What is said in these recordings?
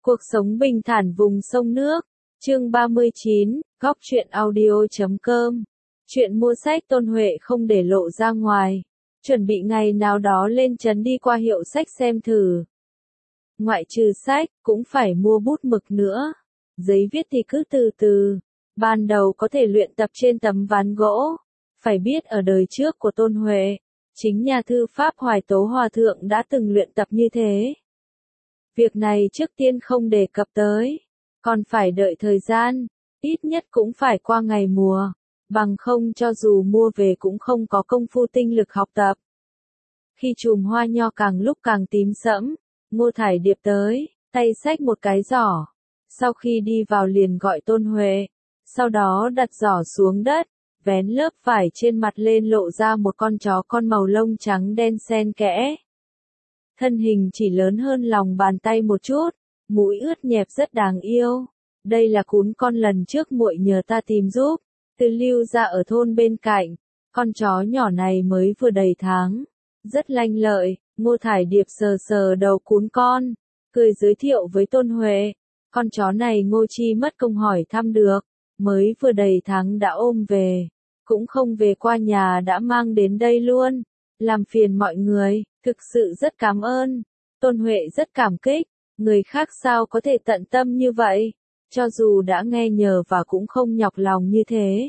Cuộc sống bình thản vùng sông nước. Chương 39, góc truyện audio.com. Chuyện mua sách Tôn Huệ không để lộ ra ngoài. Chuẩn bị ngày nào đó lên trấn đi qua hiệu sách xem thử. Ngoại trừ sách, cũng phải mua bút mực nữa. Giấy viết thì cứ từ từ. Ban đầu có thể luyện tập trên tấm ván gỗ. Phải biết ở đời trước của Tôn Huệ, chính nhà thư pháp Hoài Tố Hòa Thượng đã từng luyện tập như thế. Việc này trước tiên không đề cập tới, còn phải đợi thời gian, ít nhất cũng phải qua ngày mùa, bằng không cho dù mua về cũng không có công phu tinh lực học tập. Khi chùm hoa nho càng lúc càng tím sẫm, Ngô Thải Điệp tới, tay xách một cái giỏ. Sau khi đi vào liền gọi Tôn Huệ, sau đó đặt giỏ xuống đất, vén lớp vải trên mặt lên lộ ra một con chó con màu lông trắng đen xen kẽ. Thân hình chỉ lớn hơn lòng bàn tay một chút, mũi ướt nhẹp rất đáng yêu. Đây là cún con lần trước muội nhờ ta tìm giúp, từ lưu ra ở thôn bên cạnh. Con chó nhỏ này mới vừa đầy tháng, rất lanh lợi. Ngô Thải Điệp sờ sờ đầu cún con, cười giới thiệu với Tôn Huệ. Con chó này Ngô Chi mất công hỏi thăm được, mới vừa đầy tháng đã ôm về, cũng không về qua nhà đã mang đến đây luôn. Làm phiền mọi người, thực sự rất cảm ơn. Tôn Huệ rất cảm kích, người khác sao có thể tận tâm như vậy, cho dù đã nghe nhờ và cũng không nhọc lòng như thế.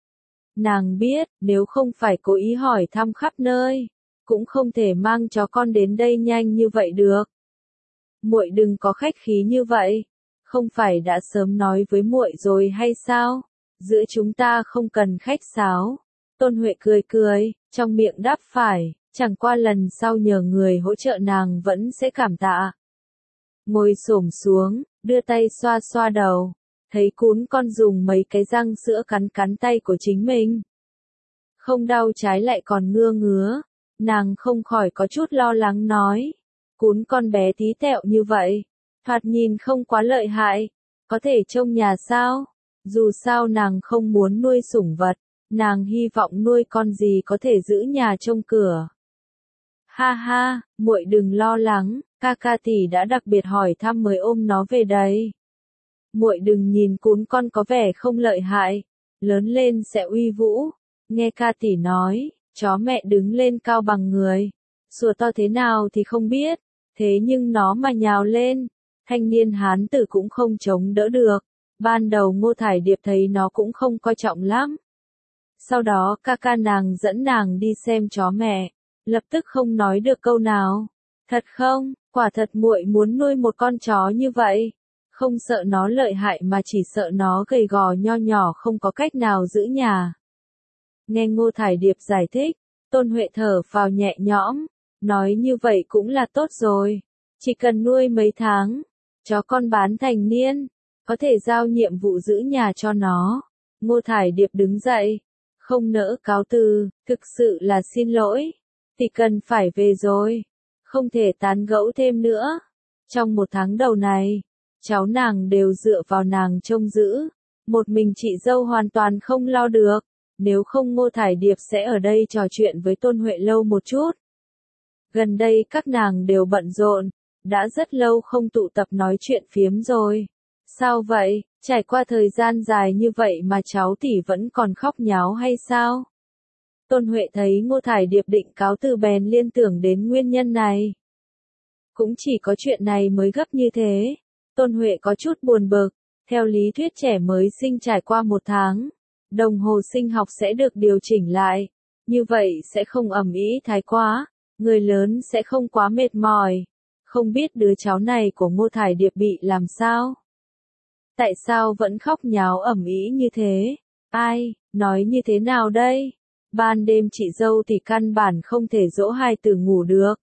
Nàng biết, nếu không phải cố ý hỏi thăm khắp nơi, cũng không thể mang chó con đến đây nhanh như vậy được. Muội đừng có khách khí như vậy, không phải đã sớm nói với muội rồi hay sao? Giữa chúng ta không cần khách sáo. Tôn Huệ cười cười, trong miệng đáp phải, chẳng qua lần sau nhờ người hỗ trợ nàng vẫn sẽ cảm tạ. Ngồi xổm xuống, đưa tay xoa xoa đầu, thấy cún con dùng mấy cái răng sữa cắn cắn tay của chính mình. Không đau trái lại còn ngứa ngứa, nàng không khỏi có chút lo lắng nói. Cún con bé tí tẹo như vậy, thoạt nhìn không quá lợi hại, có thể trông nhà sao? Dù sao nàng không muốn nuôi sủng vật. Nàng hy vọng nuôi con gì có thể giữ nhà trông cửa. Ha ha, muội đừng lo lắng, ca ca tỷ đã đặc biệt hỏi thăm mới ôm nó về đây. Muội đừng nhìn cún con có vẻ không lợi hại, lớn lên sẽ uy vũ. Nghe ca tỷ nói, chó mẹ đứng lên cao bằng người, sủa to thế nào thì không biết, thế nhưng nó mà nhào lên, thanh niên hán tử cũng không chống đỡ được. Ban đầu Ngô Thải Điệp thấy nó cũng không coi trọng lắm. Sau đó ca ca nàng dẫn nàng đi xem chó mẹ, lập tức không nói được câu nào. Thật không, quả thật muội muốn nuôi một con chó như vậy, không sợ nó lợi hại mà chỉ sợ nó gầy gò nho nhỏ không có cách nào giữ nhà. Nghe Ngô Thải Điệp giải thích, Tôn Huệ thở phào nhẹ nhõm, nói như vậy cũng là tốt rồi, chỉ cần nuôi mấy tháng, chó con bán thành niên, có thể giao nhiệm vụ giữ nhà cho nó. Ngô Thải Điệp đứng dậy, không nỡ cáo từ, thực sự là xin lỗi, thì cần phải về rồi, không thể tán gẫu thêm nữa. Trong một tháng đầu này, cháu nàng đều dựa vào nàng trông giữ, một mình chị dâu hoàn toàn không lo được, nếu không Ngô Thải Điệp sẽ ở đây trò chuyện với Tôn Huệ lâu một chút. Gần đây các nàng đều bận rộn, đã rất lâu không tụ tập nói chuyện phiếm rồi. Sao vậy, trải qua thời gian dài như vậy mà cháu tỷ vẫn còn khóc nháo hay sao? Tôn Huệ thấy Ngô Thải Điệp định cáo từ bèn liên tưởng đến nguyên nhân này. Cũng chỉ có chuyện này mới gấp như thế. Tôn Huệ có chút buồn bực, theo lý thuyết trẻ mới sinh trải qua một tháng, đồng hồ sinh học sẽ được điều chỉnh lại, như vậy sẽ không ầm ĩ thái quá, người lớn sẽ không quá mệt mỏi. Không biết đứa cháu này của Ngô Thải Điệp bị làm sao? Tại sao vẫn khóc nháo ầm ĩ như thế? Ai, nói như thế nào đây? Ban đêm chị dâu thì căn bản không thể dỗ hai tử ngủ được.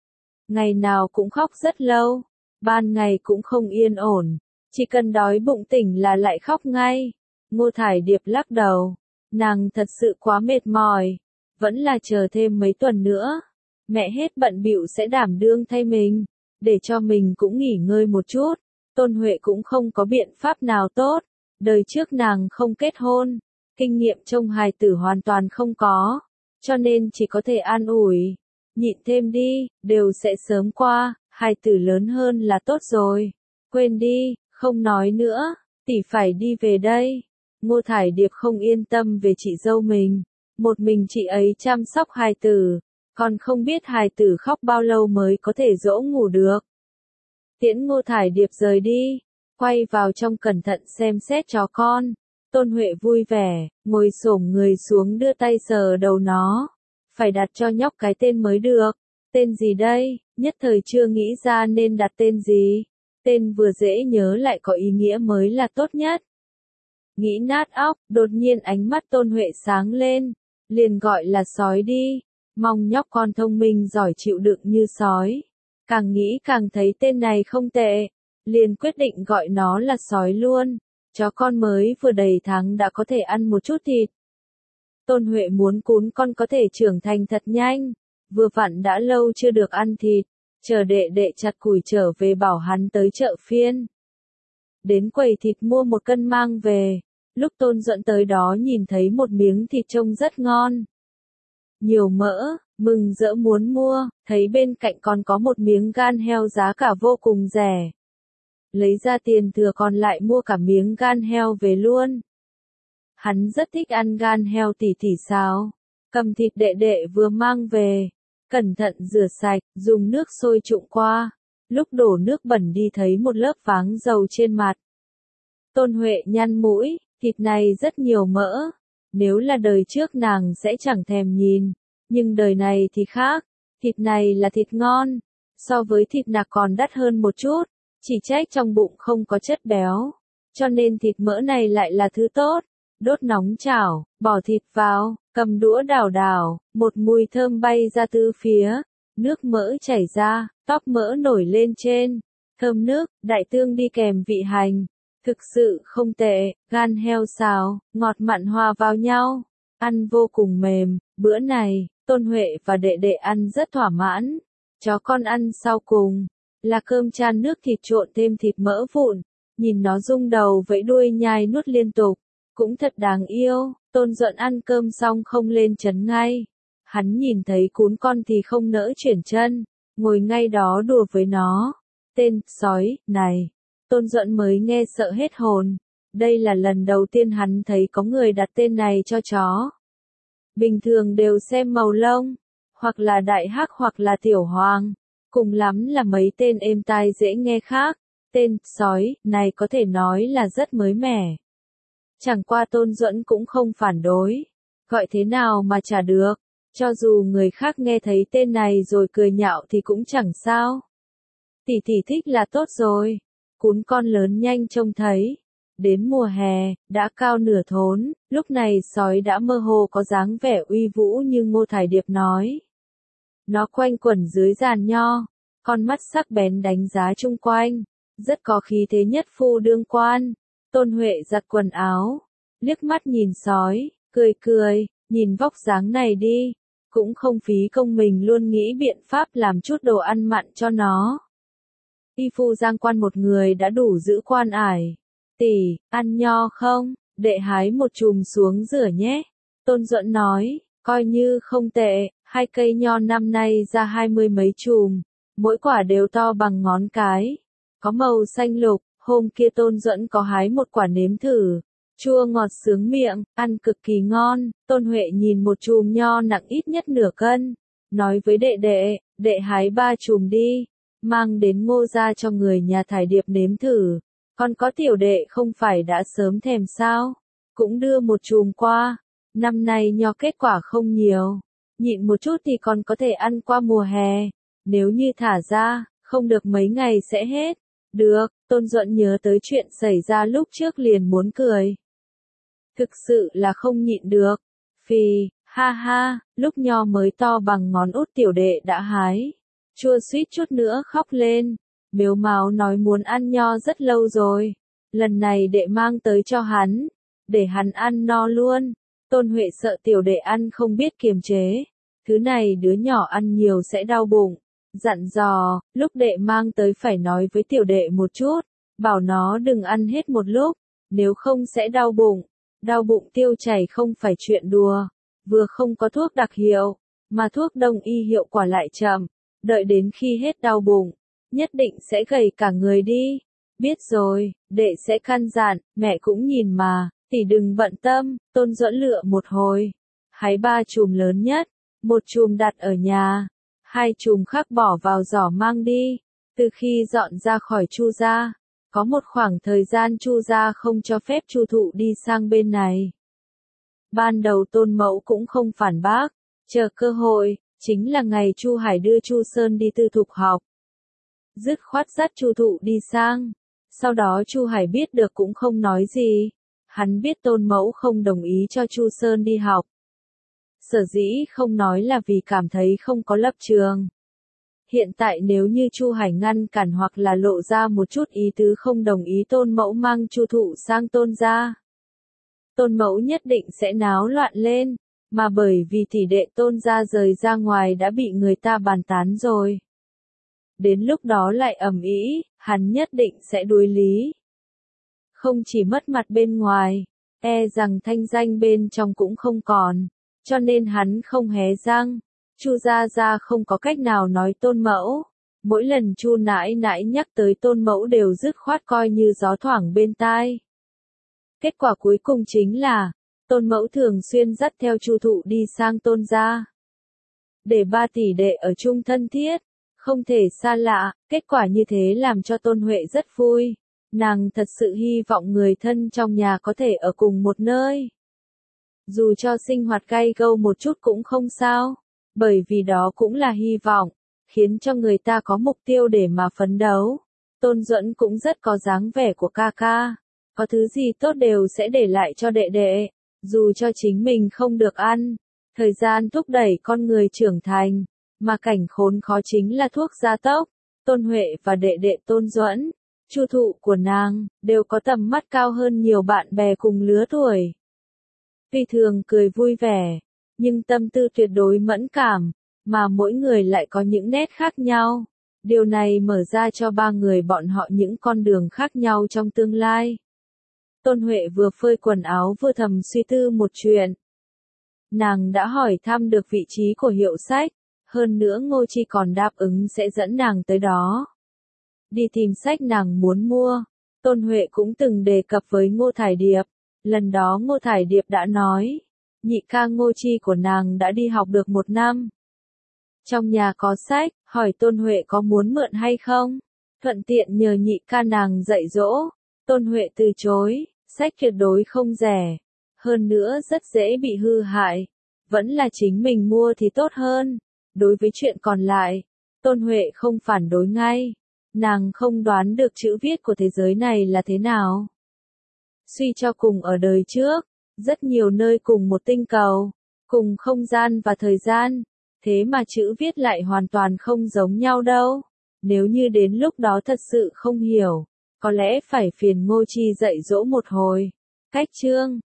Ngày nào cũng khóc rất lâu, ban ngày cũng không yên ổn, chỉ cần đói bụng tỉnh là lại khóc ngay. Ngô Thải Điệp lắc đầu, nàng thật sự quá mệt mỏi, vẫn là chờ thêm mấy tuần nữa. Mẹ hết bận bịu sẽ đảm đương thay mình, để cho mình cũng nghỉ ngơi một chút. Tôn Huệ cũng không có biện pháp nào tốt, đời trước nàng không kết hôn, kinh nghiệm trông hài tử hoàn toàn không có, cho nên chỉ có thể an ủi, nhịn thêm đi, đều sẽ sớm qua, hài tử lớn hơn là tốt rồi. Quên đi, không nói nữa, tỷ phải đi về đây. Ngô Thải Điệp không yên tâm về chị dâu mình, một mình chị ấy chăm sóc hài tử, còn không biết hài tử khóc bao lâu mới có thể dỗ ngủ được. Tiễn Ngô Thải Điệp rời đi, quay vào trong cẩn thận xem xét chó con. Tôn Huệ vui vẻ, ngồi xổm người xuống đưa tay sờ đầu nó. Phải đặt cho nhóc cái tên mới được. Tên gì đây? Nhất thời chưa nghĩ ra nên đặt tên gì. Tên vừa dễ nhớ lại có ý nghĩa mới là tốt nhất. Nghĩ nát óc, đột nhiên ánh mắt Tôn Huệ sáng lên. Liền gọi là sói đi. Mong nhóc con thông minh giỏi chịu đựng như sói. Càng nghĩ càng thấy tên này không tệ. Liền quyết định gọi nó là sói luôn. Chó con mới vừa đầy tháng đã có thể ăn một chút thịt. Tôn Huệ muốn cún con có thể trưởng thành thật nhanh. Vừa vặn đã lâu chưa được ăn thịt. Chờ đệ đệ chặt củi trở về bảo hắn tới chợ phiên. Đến quầy thịt mua 1 cân mang về. Lúc Tôn Duẫn tới đó nhìn thấy một miếng thịt trông rất ngon. Nhiều mỡ, mừng rỡ muốn mua, thấy bên cạnh còn có một miếng gan heo giá cả vô cùng rẻ. Lấy ra tiền thừa còn lại mua cả miếng gan heo về luôn. Hắn rất thích ăn gan heo tỉ xào. Cầm thịt đệ đệ vừa mang về. Cẩn thận rửa sạch, dùng nước sôi trụng qua. Lúc đổ nước bẩn đi thấy một lớp váng dầu trên mặt. Tôn Huệ nhăn mũi, thịt này rất nhiều mỡ. Nếu là đời trước nàng sẽ chẳng thèm nhìn. Nhưng đời này thì khác. Thịt này là thịt ngon. So với thịt nạc còn đắt hơn một chút. Chỉ trách trong bụng không có chất béo. Cho nên thịt mỡ này lại là thứ tốt. Đốt nóng chảo, bỏ thịt vào, cầm đũa đảo đảo, một mùi thơm bay ra tứ phía. Nước mỡ chảy ra, tóc mỡ nổi lên trên. Thơm nước, đại tương đi kèm vị hành. Thực sự không tệ, gan heo xào, ngọt mặn hòa vào nhau. Ăn vô cùng mềm, bữa này, Tôn Huệ và đệ đệ ăn rất thỏa mãn. Chó con ăn sau cùng, là cơm chan nước thịt trộn thêm thịt mỡ vụn. Nhìn nó rung đầu vẫy đuôi nhai nuốt liên tục. Cũng thật đáng yêu. Tôn Duẫn ăn cơm xong không lên trấn ngay. Hắn nhìn thấy cún con thì không nỡ chuyển chân. Ngồi ngay đó đùa với nó. Tên, sói, này. Tôn Duẫn mới nghe sợ hết hồn. Đây là lần đầu tiên hắn thấy có người đặt tên này cho chó. Bình thường đều xem màu lông. Hoặc là đại hắc hoặc là tiểu hoàng. Cùng lắm là mấy tên êm tai dễ nghe khác. Tên, sói, này có thể nói là rất mới mẻ. Chẳng qua Tôn Duẫn cũng không phản đối. Gọi thế nào mà chả được. Cho dù người khác nghe thấy tên này rồi cười nhạo thì cũng chẳng sao. Tỷ thích là tốt rồi. Cún con lớn nhanh trông thấy. Đến mùa hè, đã cao nửa thốn, lúc này sói đã mơ hồ có dáng vẻ uy vũ như Ngô Thải Điệp nói. Nó quanh quẩn dưới giàn nho, con mắt sắc bén đánh giá chung quanh, rất có khí thế nhất phu đương quan. Tôn Huệ giặt quần áo, liếc mắt nhìn sói, cười, nhìn vóc dáng này đi, cũng không phí công mình luôn nghĩ biện pháp làm chút đồ ăn mặn cho nó. Y phu giang quan một người đã đủ giữ quan ải. Tỷ, ăn nho không? Đệ hái một chùm xuống rửa nhé. Tôn Duẫn nói, coi như không tệ, 2 cây nho năm nay ra 20 mấy chùm, mỗi quả đều to bằng ngón cái, có màu xanh lục. Hôm kia Tôn Duẫn có hái một quả nếm thử, chua ngọt sướng miệng, ăn cực kỳ ngon. Tôn Huệ nhìn một chùm nho nặng ít nhất nửa cân, nói với đệ đệ hái 3 chùm đi, mang đến Ngô gia cho người nhà Thải Điệp nếm thử. Còn có tiểu đệ không phải đã sớm thèm sao, cũng đưa một chùm qua. Năm nay nho kết quả không nhiều, nhịn một chút thì còn có thể ăn qua mùa hè, nếu như thả ra, không được mấy ngày sẽ hết. Được, Tôn Duẫn nhớ tới chuyện xảy ra lúc trước liền muốn cười. Thực sự là không nhịn được. Phì, ha ha, lúc nho mới to bằng ngón út tiểu đệ đã hái. Chua suýt chút nữa khóc lên. Mếu máo nói muốn ăn nho rất lâu rồi. Lần này đệ mang tới cho hắn. Để hắn ăn no luôn. Tôn Huệ sợ tiểu đệ ăn không biết kiềm chế. Thứ này đứa nhỏ ăn nhiều sẽ đau bụng. Dặn dò, lúc đệ mang tới phải nói với tiểu đệ một chút. Bảo nó đừng ăn hết một lúc. Nếu không sẽ đau bụng. Đau bụng tiêu chảy không phải chuyện đùa. Vừa không có thuốc đặc hiệu. Mà thuốc đông y hiệu quả lại chậm. Đợi đến khi hết đau bụng. Nhất định sẽ gầy cả người đi. Biết rồi, đệ sẽ căn dặn, mẹ cũng nhìn mà, tỷ đừng bận tâm. Tôn Duẫn lựa một hồi, hái 3 chùm lớn nhất, một chùm đặt ở nhà, 2 chùm khác bỏ vào giỏ mang đi. Từ khi dọn ra khỏi Chu gia, có một khoảng thời gian Chu gia không cho phép Chu Thụ đi sang bên này. Ban đầu Tôn Mẫu cũng không phản bác, chờ cơ hội, chính là ngày Chu Hải đưa Chu Sơn đi tư thục học. Dứt khoát dắt Chu Thụ đi sang. Sau đó Chu Hải biết được cũng không nói gì. Hắn biết Tôn Mẫu không đồng ý cho Chu Sơn đi học. Sở dĩ không nói là vì cảm thấy không có lập trường. Hiện tại nếu như Chu Hải ngăn cản hoặc là lộ ra một chút ý tứ không đồng ý Tôn Mẫu mang Chu Thụ sang Tôn gia, Tôn Mẫu nhất định sẽ náo loạn lên, mà bởi vì tỷ đệ Tôn gia rời ra ngoài đã bị người ta bàn tán rồi. Đến lúc đó lại ầm ĩ, hắn nhất định sẽ đối lý. Không chỉ mất mặt bên ngoài, e rằng thanh danh bên trong cũng không còn, cho nên hắn không hé răng. Chu gia gia không có cách nào nói Tôn Mẫu. Mỗi lần Chu nãi nãi nhắc tới Tôn Mẫu đều dứt khoát coi như gió thoảng bên tai. Kết quả cuối cùng chính là, Tôn Mẫu thường xuyên dắt theo Chu Thụ đi sang Tôn gia. Để 3 tỷ đệ ở chung thân thiết, không thể xa lạ, kết quả như thế làm cho Tôn Huệ rất vui. Nàng thật sự hy vọng người thân trong nhà có thể ở cùng một nơi. Dù cho sinh hoạt gay gâu một chút cũng không sao, bởi vì đó cũng là hy vọng, khiến cho người ta có mục tiêu để mà phấn đấu. Tôn Duẫn cũng rất có dáng vẻ của ca ca, có thứ gì tốt đều sẽ để lại cho đệ đệ, dù cho chính mình không được ăn. Thời gian thúc đẩy con người trưởng thành, mà cảnh khốn khó chính là thuốc gia tốc. Tôn Huệ và đệ đệ Tôn Duẫn, Chu Thụ của nàng, đều có tầm mắt cao hơn nhiều bạn bè cùng lứa tuổi. Tuy thường cười vui vẻ, nhưng tâm tư tuyệt đối mẫn cảm, mà mỗi người lại có những nét khác nhau. Điều này mở ra cho 3 người bọn họ những con đường khác nhau trong tương lai. Tôn Huệ vừa phơi quần áo vừa thầm suy tư một chuyện. Nàng đã hỏi thăm được vị trí của hiệu sách, hơn nữa Ngô Chi còn đáp ứng sẽ dẫn nàng tới đó. Đi tìm sách nàng muốn mua, Tôn Huệ cũng từng đề cập với Ngô Thải Điệp, lần đó Ngô Thải Điệp đã nói, nhị ca Ngô Chi của nàng đã đi học được 1 năm. Trong nhà có sách, hỏi Tôn Huệ có muốn mượn hay không, thuận tiện nhờ nhị ca nàng dạy dỗ. Tôn Huệ từ chối, sách tuyệt đối không rẻ, hơn nữa rất dễ bị hư hại, vẫn là chính mình mua thì tốt hơn. Đối với chuyện còn lại, Tôn Huệ không phản đối ngay, nàng không đoán được chữ viết của thế giới này là thế nào. Suy cho cùng ở đời trước, rất nhiều nơi cùng một tinh cầu, cùng không gian và thời gian, thế mà chữ viết lại hoàn toàn không giống nhau đâu. Nếu như đến lúc đó thật sự không hiểu, có lẽ phải phiền Ngô Chi dạy dỗ một hồi. Cách chương